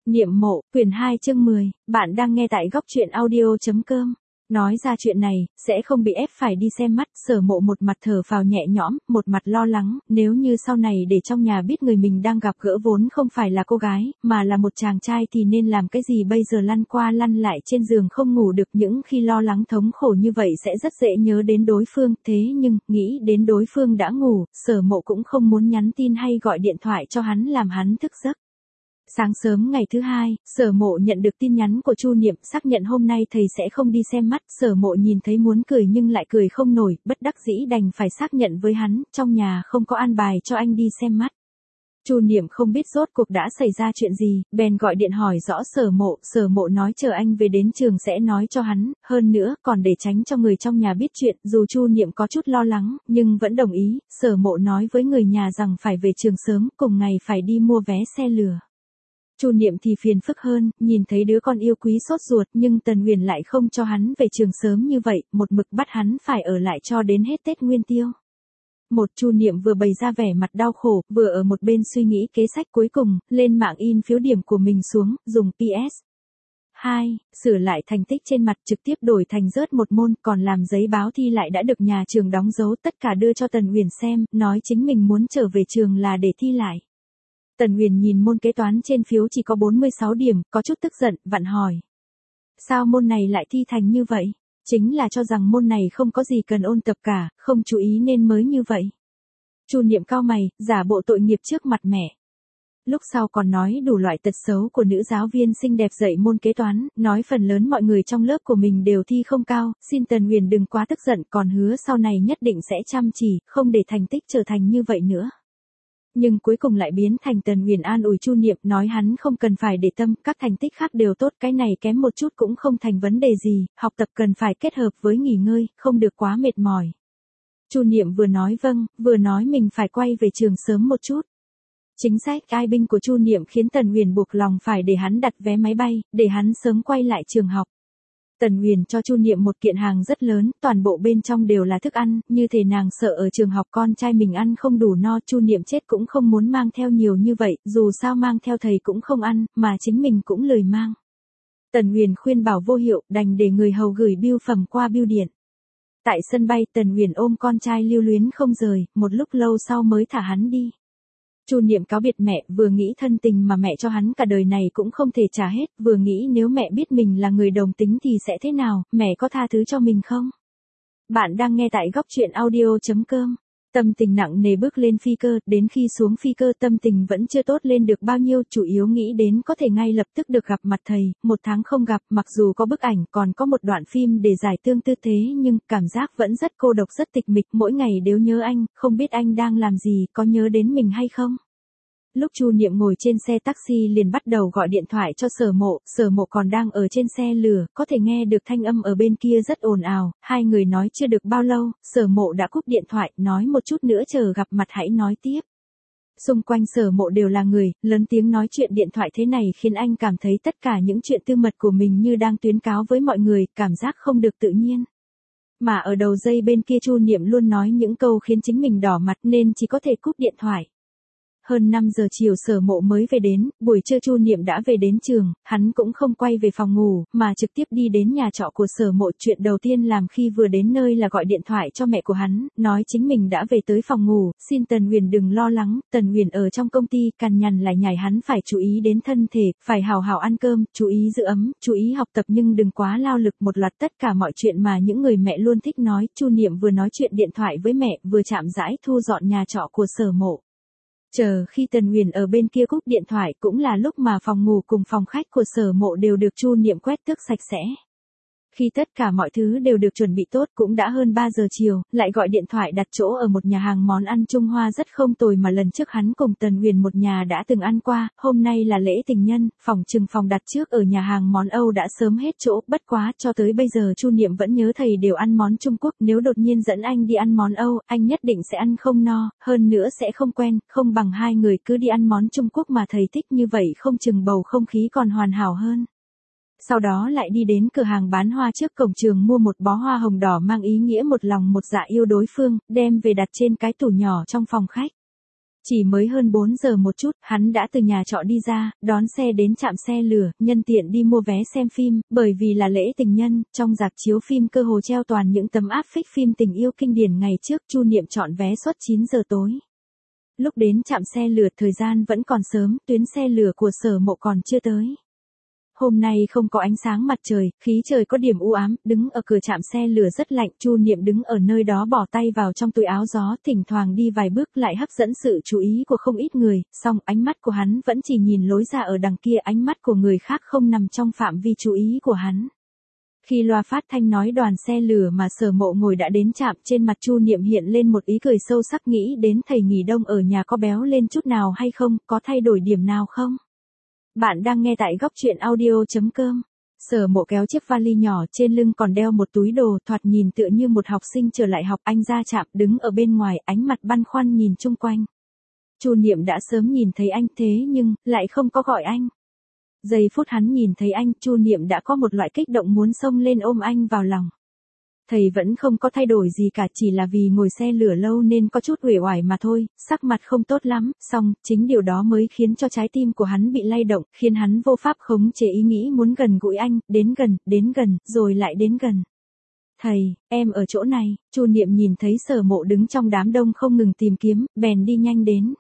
Niệm mộ, quyển 2 chương 10, bạn đang nghe tại góc truyện audio.com. Nói ra chuyện này, sẽ không bị ép phải đi xem mắt, Sở Mộ một mặt thở phào nhẹ nhõm, một mặt lo lắng, nếu như sau này để trong nhà biết người mình đang gặp gỡ vốn không phải là cô gái, mà là một chàng trai thì nên làm cái gì bây giờ. Lăn qua lăn lại trên giường không ngủ được, những khi lo lắng thống khổ như vậy sẽ rất dễ nhớ đến đối phương, thế nhưng, nghĩ đến đối phương đã ngủ, Sở Mộ cũng không muốn nhắn tin hay gọi điện thoại cho hắn làm hắn thức giấc. Sáng sớm ngày thứ hai, Sở Mộ nhận được tin nhắn của Chu Niệm xác nhận hôm nay thầy sẽ không đi xem mắt. Sở Mộ nhìn thấy muốn cười nhưng lại cười không nổi, bất đắc dĩ đành phải xác nhận với hắn, trong nhà không có an bài cho anh đi xem mắt. Chu Niệm không biết rốt cuộc đã xảy ra chuyện gì, bèn gọi điện hỏi rõ Sở Mộ nói chờ anh về đến trường sẽ nói cho hắn, hơn nữa còn để tránh cho người trong nhà biết chuyện. Dù Chu Niệm có chút lo lắng, nhưng vẫn đồng ý. Sở Mộ nói với người nhà rằng phải về trường sớm, cùng ngày phải đi mua vé xe lửa. Chu Niệm thì phiền phức hơn, nhìn thấy đứa con yêu quý sốt ruột, nhưng Tần Huyền lại không cho hắn về trường sớm như vậy, một mực bắt hắn phải ở lại cho đến hết Tết Nguyên Tiêu. Chu Niệm vừa bày ra vẻ mặt đau khổ, vừa ở một bên suy nghĩ kế sách cuối cùng, lên mạng in phiếu điểm của mình xuống, dùng PS 2, sửa lại thành tích trên mặt, trực tiếp đổi thành rớt một môn, còn làm giấy báo thi lại đã được nhà trường đóng dấu, tất cả đưa cho Tần Huyền xem, nói chính mình muốn trở về trường là để thi lại. Tần Huyền nhìn môn kế toán trên phiếu chỉ có 46 điểm, có chút tức giận, vặn hỏi. Sao môn này lại thi thành như vậy? Chính là cho rằng môn này không có gì cần ôn tập cả, không chú ý nên mới như vậy. Chu Niệm cau mày, giả bộ tội nghiệp trước mặt mẹ. Lúc sau còn nói đủ loại tật xấu của nữ giáo viên xinh đẹp dạy môn kế toán, nói phần lớn mọi người trong lớp của mình đều thi không cao, xin Tần Huyền đừng quá tức giận, còn hứa sau này nhất định sẽ chăm chỉ, không để thành tích trở thành như vậy nữa. Nhưng cuối cùng lại biến thành Tần Huyền an ủi Chu Niệm, nói hắn không cần phải để tâm, các thành tích khác đều tốt, cái này kém một chút cũng không thành vấn đề gì, học tập cần phải kết hợp với nghỉ ngơi, không được quá mệt mỏi. Chu Niệm vừa nói vâng, vừa nói mình phải quay về trường sớm một chút. Chính sách ai binh của Chu Niệm khiến Tần Huyền buộc lòng phải để hắn đặt vé máy bay, để hắn sớm quay lại trường học. Tần Huyền cho Chu Niệm một kiện hàng rất lớn, toàn bộ bên trong đều là thức ăn, như thể nàng sợ ở trường học con trai mình ăn không đủ no. Chu Niệm chết cũng không muốn mang theo nhiều như vậy, dù sao mang theo thầy cũng không ăn, mà chính mình cũng lười mang. Tần Huyền khuyên bảo vô hiệu, đành để người hầu gửi bưu phẩm qua bưu điện. Tại sân bay, Tần Huyền ôm con trai lưu luyến không rời, một lúc lâu sau mới thả hắn đi. Chu Niệm cáo biệt mẹ, vừa nghĩ thân tình mà mẹ cho hắn cả đời này cũng không thể trả hết, vừa nghĩ nếu mẹ biết mình là người đồng tính thì sẽ thế nào, mẹ có tha thứ cho mình không? Bạn đang nghe tại góc truyện audio.com. Tâm tình nặng nề bước lên phi cơ, đến khi xuống phi cơ tâm tình vẫn chưa tốt lên được bao nhiêu, chủ yếu nghĩ đến có thể ngay lập tức được gặp mặt thầy, 1 tháng không gặp, mặc dù có bức ảnh, còn có một đoạn phim để giải tương tư thế nhưng cảm giác vẫn rất cô độc rất tịch mịch, mỗi ngày đều nhớ anh, không biết anh đang làm gì, có nhớ đến mình hay không? Lúc Chu Niệm ngồi trên xe taxi liền bắt đầu gọi điện thoại cho Sở Mộ còn đang ở trên xe lửa, có thể nghe được thanh âm ở bên kia rất ồn ào, hai người nói chưa được bao lâu, Sở Mộ đã cúp điện thoại, nói một chút nữa chờ gặp mặt hãy nói tiếp. Xung quanh Sở Mộ đều là người, lớn tiếng nói chuyện điện thoại thế này khiến anh cảm thấy tất cả những chuyện tư mật của mình như đang tuyên cáo với mọi người, cảm giác không được tự nhiên. Mà ở đầu dây bên kia Chu Niệm luôn nói những câu khiến chính mình đỏ mặt nên chỉ có thể cúp điện thoại. Hơn 5 giờ chiều Sở Mộ mới về đến, buổi trưa Chu Niệm đã về đến trường, hắn cũng không quay về phòng ngủ, mà trực tiếp đi đến nhà trọ của Sở Mộ. Chuyện đầu tiên làm khi vừa đến nơi là gọi điện thoại cho mẹ của hắn, nói chính mình đã về tới phòng ngủ, xin Tần Huyền đừng lo lắng, Tần Huyền ở trong công ty, cằn nhằn lại nhảy hắn phải chú ý đến thân thể, phải hào hào ăn cơm, chú ý giữ ấm, chú ý học tập nhưng đừng quá lao lực, một loạt tất cả mọi chuyện mà những người mẹ luôn thích nói. Chu Niệm vừa nói chuyện điện thoại với mẹ, vừa chạm rãi thu dọn nhà trọ của Sở Mộ. Chờ khi Tần Huyền ở bên kia cúp điện thoại cũng là lúc mà phòng ngủ cùng phòng khách của Sở Mộ đều được Chu Niệm quét tước sạch sẽ. Khi tất cả mọi thứ đều được chuẩn bị tốt cũng đã hơn 3 giờ chiều, lại gọi điện thoại đặt chỗ ở một nhà hàng món ăn Trung Hoa rất không tồi mà lần trước hắn cùng Tần Huyền một nhà đã từng ăn qua, hôm nay là lễ tình nhân, phòng đặt trước ở nhà hàng món Âu đã sớm hết chỗ, bất quá cho tới bây giờ Chu Niệm vẫn nhớ thầy đều ăn món Trung Quốc, nếu đột nhiên dẫn anh đi ăn món Âu, anh nhất định sẽ ăn không no, hơn nữa sẽ không quen, không bằng hai người cứ đi ăn món Trung Quốc mà thầy thích như vậy không chừng bầu không khí còn hoàn hảo hơn. Sau đó lại đi đến cửa hàng bán hoa trước cổng trường mua một bó hoa hồng đỏ mang ý nghĩa một lòng một dạ yêu đối phương, đem về đặt trên cái tủ nhỏ trong phòng khách. Chỉ mới hơn 4 giờ một chút, hắn đã từ nhà trọ đi ra, đón xe đến trạm xe lửa, nhân tiện đi mua vé xem phim, bởi vì là lễ tình nhân, trong rạp chiếu phim cơ hồ treo toàn những tấm áp phích phim tình yêu kinh điển ngày trước, Chu Niệm chọn vé suất 9 giờ tối. Lúc đến trạm xe lửa thời gian vẫn còn sớm, tuyến xe lửa của Sở Mộ còn chưa tới. Hôm nay không có ánh sáng mặt trời, khí trời có điểm u ám, đứng ở cửa trạm xe lửa rất lạnh, Chu Niệm đứng ở nơi đó bỏ tay vào trong túi áo gió, thỉnh thoảng đi vài bước lại hấp dẫn sự chú ý của không ít người, song ánh mắt của hắn vẫn chỉ nhìn lối ra ở đằng kia, ánh mắt của người khác không nằm trong phạm vi chú ý của hắn. Khi loa phát thanh nói đoàn xe lửa mà Sở Mộ ngồi đã đến trạm, trên mặt Chu Niệm hiện lên một ý cười sâu sắc, nghĩ đến thầy nghỉ đông ở nhà có béo lên chút nào hay không, có thay đổi điểm nào không? Bạn đang nghe tại góc truyện audio.com. Sở Mộ kéo chiếc vali nhỏ, trên lưng còn đeo một túi đồ, thoạt nhìn tựa như một học sinh trở lại học. Anh ra trạm, đứng ở bên ngoài, ánh mặt băn khoăn nhìn chung quanh. Chu Niệm đã sớm nhìn thấy anh thế nhưng, lại không có gọi anh. Giây phút hắn nhìn thấy anh, Chu Niệm đã có một loại kích động muốn xông lên ôm anh vào lòng. Thầy vẫn không có thay đổi gì cả, chỉ là vì ngồi xe lửa lâu nên có chút uể oải mà thôi, sắc mặt không tốt lắm, song chính điều đó mới khiến cho trái tim của hắn bị lay động, khiến hắn vô pháp khống chế ý nghĩ muốn gần gũi anh, đến gần, rồi lại đến gần. Thầy, em ở chỗ này. Chu Niệm nhìn thấy Sở Mộ đứng trong đám đông không ngừng tìm kiếm, bèn đi nhanh đến.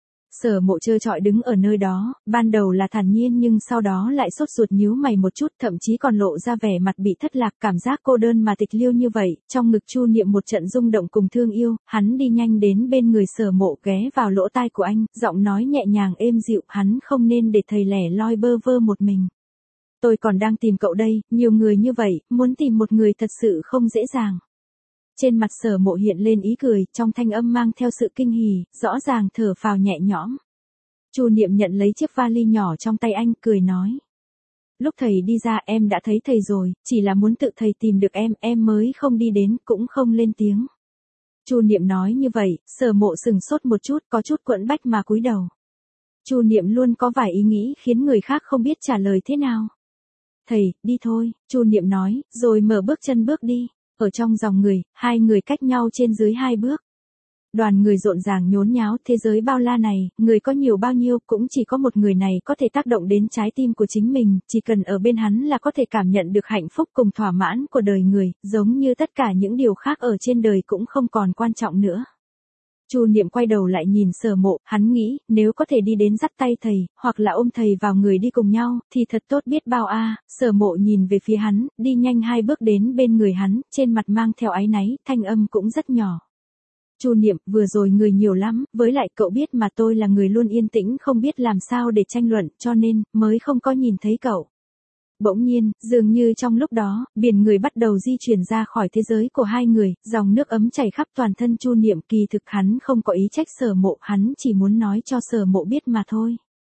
Sở Mộ trơ trọi đứng ở nơi đó, ban đầu là thản nhiên nhưng sau đó lại sốt ruột nhíu mày một chút, thậm chí còn lộ ra vẻ mặt bị thất lạc, cảm giác cô đơn mà tịch liêu như vậy, trong ngực Chu Niệm một trận rung động cùng thương yêu, hắn đi nhanh đến bên người Sở Mộ, ghé vào lỗ tai của anh, giọng nói nhẹ nhàng êm dịu, hắn không nên để thầy lẻ loi bơ vơ một mình. Tôi còn đang tìm cậu đây, nhiều người như vậy, muốn tìm một người thật sự không dễ dàng. Trên mặt Sở Mộ hiện lên ý cười, trong thanh âm mang theo sự kinh hỉ, rõ ràng thở phào nhẹ nhõm. Chu Niệm nhận lấy chiếc vali nhỏ trong tay anh, cười nói. Lúc thầy đi ra em đã thấy thầy rồi, chỉ là muốn tự thầy tìm được em mới không đi đến, cũng không lên tiếng. Chu Niệm nói như vậy, Sở Mộ sừng sốt một chút, có chút quẫn bách mà cúi đầu. Chu Niệm luôn có vài ý nghĩ khiến người khác không biết trả lời thế nào. Thầy, đi thôi, Chu Niệm nói, rồi mở bước chân bước đi. Ở trong dòng người, hai người cách nhau trên dưới 2 bước. Đoàn người rộn ràng nhốn nháo, thế giới bao la này, người có nhiều bao nhiêu, cũng chỉ có một người này có thể tác động đến trái tim của chính mình, chỉ cần ở bên hắn là có thể cảm nhận được hạnh phúc cùng thỏa mãn của đời người, giống như tất cả những điều khác ở trên đời cũng không còn quan trọng nữa. Chu Niệm quay đầu lại nhìn Sở Mộ, hắn nghĩ, nếu có thể đi đến dắt tay thầy, hoặc là ôm thầy vào người đi cùng nhau, thì thật tốt biết bao a. Sở Mộ nhìn về phía hắn, đi nhanh 2 bước đến bên người hắn, trên mặt mang theo áy náy, thanh âm cũng rất nhỏ. Chu Niệm, vừa rồi người nhiều lắm, với lại cậu biết mà tôi là người luôn yên tĩnh không biết làm sao để tranh luận, cho nên, mới không có nhìn thấy cậu. Bỗng nhiên, dường như trong lúc đó, biển người bắt đầu di chuyển ra khỏi thế giới của hai người, dòng nước ấm chảy khắp toàn thân Chu Niệm, kỳ thực hắn không có ý trách Sở Mộ, hắn chỉ muốn nói cho Sở Mộ biết mà thôi.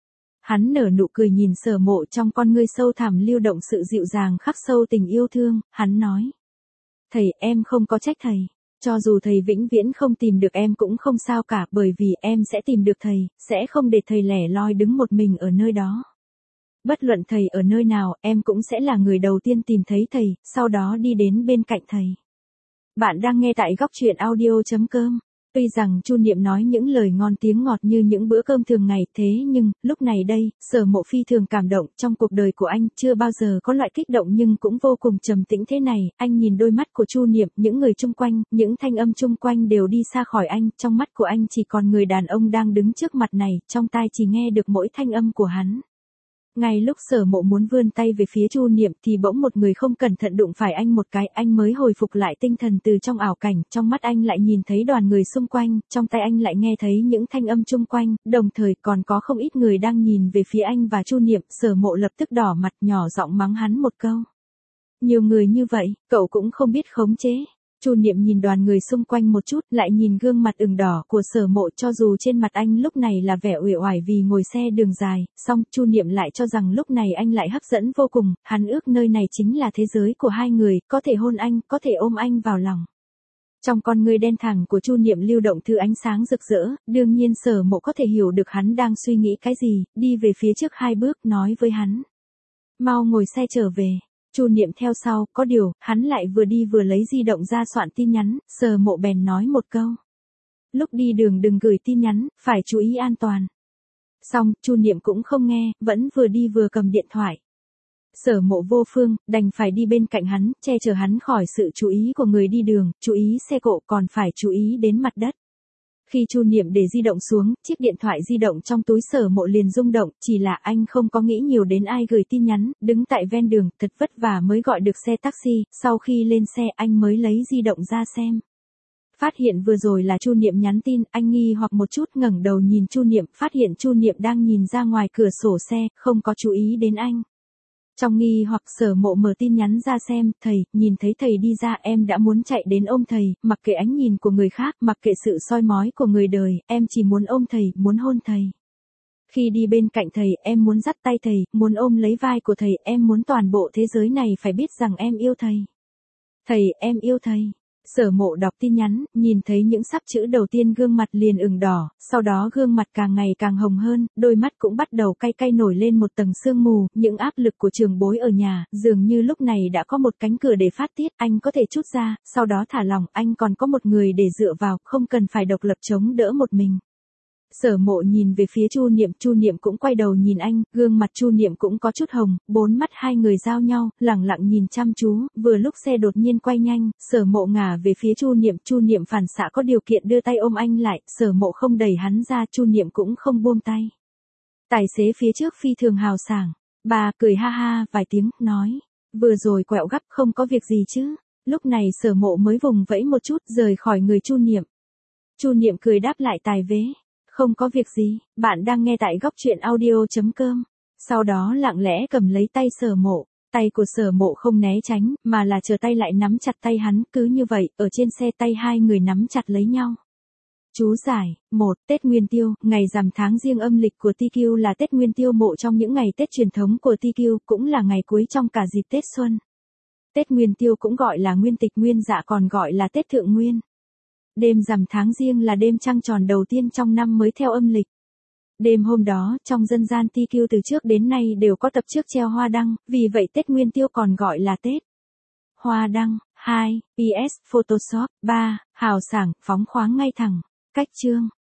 Hắn nở nụ cười nhìn Sở Mộ, trong con ngươi sâu thẳm lưu động sự dịu dàng khắc sâu tình yêu thương, hắn nói. Thầy, em không có trách thầy. Cho dù thầy vĩnh viễn không tìm được em cũng không sao cả, bởi vì em sẽ tìm được thầy, sẽ không để thầy lẻ loi đứng một mình ở nơi đó. Bất luận thầy ở nơi nào, em cũng sẽ là người đầu tiên tìm thấy thầy, sau đó đi đến bên cạnh thầy. Bạn đang nghe tại góc truyện audio.com. Tuy rằng Chu Niệm nói những lời ngon tiếng ngọt như những bữa cơm thường ngày, thế nhưng, lúc này đây, Sở Mộ phi thường cảm động, trong cuộc đời của anh, chưa bao giờ có loại kích động nhưng cũng vô cùng trầm tĩnh thế này, anh nhìn đôi mắt của Chu Niệm, những người chung quanh, những thanh âm chung quanh đều đi xa khỏi anh, trong mắt của anh chỉ còn người đàn ông đang đứng trước mặt này, trong tai chỉ nghe được mỗi thanh âm của hắn. Ngay lúc Sở Mộ muốn vươn tay về phía Chu Niệm thì bỗng một người không cẩn thận đụng phải anh một cái, anh mới hồi phục lại tinh thần từ trong ảo cảnh, trong mắt anh lại nhìn thấy đoàn người xung quanh, trong tay anh lại nghe thấy những thanh âm chung quanh, đồng thời còn có không ít người đang nhìn về phía anh và Chu Niệm, Sở Mộ lập tức đỏ mặt nhỏ giọng mắng hắn một câu. Nhiều người như vậy, cậu cũng không biết khống chế. Chu Niệm nhìn đoàn người xung quanh một chút, lại nhìn gương mặt ửng đỏ của Sở Mộ, cho dù trên mặt anh lúc này là vẻ uể oải vì ngồi xe đường dài, song Chu Niệm lại cho rằng lúc này anh lại hấp dẫn vô cùng, hắn ước nơi này chính là thế giới của hai người, có thể hôn anh, có thể ôm anh vào lòng. Trong con ngươi đen thẳm của Chu Niệm lưu động thứ ánh sáng rực rỡ, đương nhiên Sở Mộ có thể hiểu được hắn đang suy nghĩ cái gì, đi về phía trước 2 bước nói với hắn. Mau ngồi xe trở về. Chu Niệm theo sau, có điều, hắn lại vừa đi vừa lấy di động ra soạn tin nhắn, Sở Mộ bèn nói một câu. lúc đi đường đừng gửi tin nhắn, phải chú ý an toàn. Xong, Chu Niệm cũng không nghe, vẫn vừa đi vừa cầm điện thoại. Sở Mộ vô phương, đành phải đi bên cạnh hắn, che chở hắn khỏi sự chú ý của người đi đường, chú ý xe cộ còn phải chú ý đến mặt đất. Khi Chu Niệm để di động xuống, chiếc điện thoại di động trong túi Sở Mộ liền rung động, chỉ là anh không có nghĩ nhiều đến ai gửi tin nhắn, đứng tại ven đường, thật vất vả mới gọi được xe taxi, sau khi lên xe anh mới lấy di động ra xem. Phát hiện vừa rồi là Chu Niệm nhắn tin, anh nghi hoặc một chút ngẩng đầu nhìn Chu Niệm, phát hiện Chu Niệm đang nhìn ra ngoài cửa sổ xe, không có chú ý đến anh. Trong nghi hoặc Sở Mộ mở tin nhắn ra xem, thầy, nhìn thấy thầy đi ra em đã muốn chạy đến ôm thầy, mặc kệ ánh nhìn của người khác, mặc kệ sự soi mói của người đời, em chỉ muốn ôm thầy, muốn hôn thầy. Khi đi bên cạnh thầy, em muốn dắt tay thầy, muốn ôm lấy vai của thầy, em muốn toàn bộ thế giới này phải biết rằng em yêu thầy. Thầy, em yêu thầy. Sở Mộ đọc tin nhắn, nhìn thấy những sắc chữ đầu tiên gương mặt liền ửng đỏ, sau đó gương mặt càng ngày càng hồng hơn, đôi mắt cũng bắt đầu cay cay nổi lên một tầng sương mù, những áp lực của trường bối ở nhà, dường như lúc này đã có một cánh cửa để phát tiết, anh có thể trút ra, sau đó thả lỏng, anh còn có một người để dựa vào, không cần phải độc lập chống đỡ một mình. Sở Mộ nhìn về phía Chu Niệm cũng quay đầu nhìn anh, gương mặt Chu Niệm cũng có chút hồng, bốn mắt hai người giao nhau, lẳng lặng nhìn chăm chú, vừa lúc xe đột nhiên quay nhanh, Sở Mộ ngả về phía Chu Niệm phản xạ có điều kiện đưa tay ôm anh lại, Sở Mộ không đẩy hắn ra, Chu Niệm cũng không buông tay. Tài xế phía trước phi thường hào sảng, bà cười ha ha vài tiếng, nói, vừa rồi quẹo gấp không có việc gì chứ, lúc này Sở Mộ mới vùng vẫy một chút rời khỏi người Chu Niệm cười đáp lại tài vế. Không có việc gì, bạn đang nghe tại góc truyện audio.com. Sau đó lặng lẽ cầm lấy tay Sở Mộ, tay của Sở Mộ không né tránh, mà là trở tay lại nắm chặt tay hắn, cứ như vậy, ở trên xe tay hai người nắm chặt lấy nhau. Chú giải, 1. Tết Nguyên Tiêu, ngày rằm tháng Giêng âm lịch của TQ là Tết Nguyên Tiêu Mộ trong những ngày Tết truyền thống của TQ, cũng là ngày cuối trong cả dịp Tết Xuân. Tết Nguyên Tiêu cũng gọi là Nguyên Tịch Nguyên Dạ còn gọi là Tết Thượng Nguyên. Đêm rằm tháng Giêng là đêm trăng tròn đầu tiên trong năm mới theo âm lịch. Đêm hôm đó, trong dân gian TQ từ trước đến nay đều có tập trước treo hoa đăng, vì vậy Tết Nguyên Tiêu còn gọi là Tết Hoa Đăng. 2. PS Photoshop. 3. Hào sảng, phóng khoáng ngay thẳng. Cách chương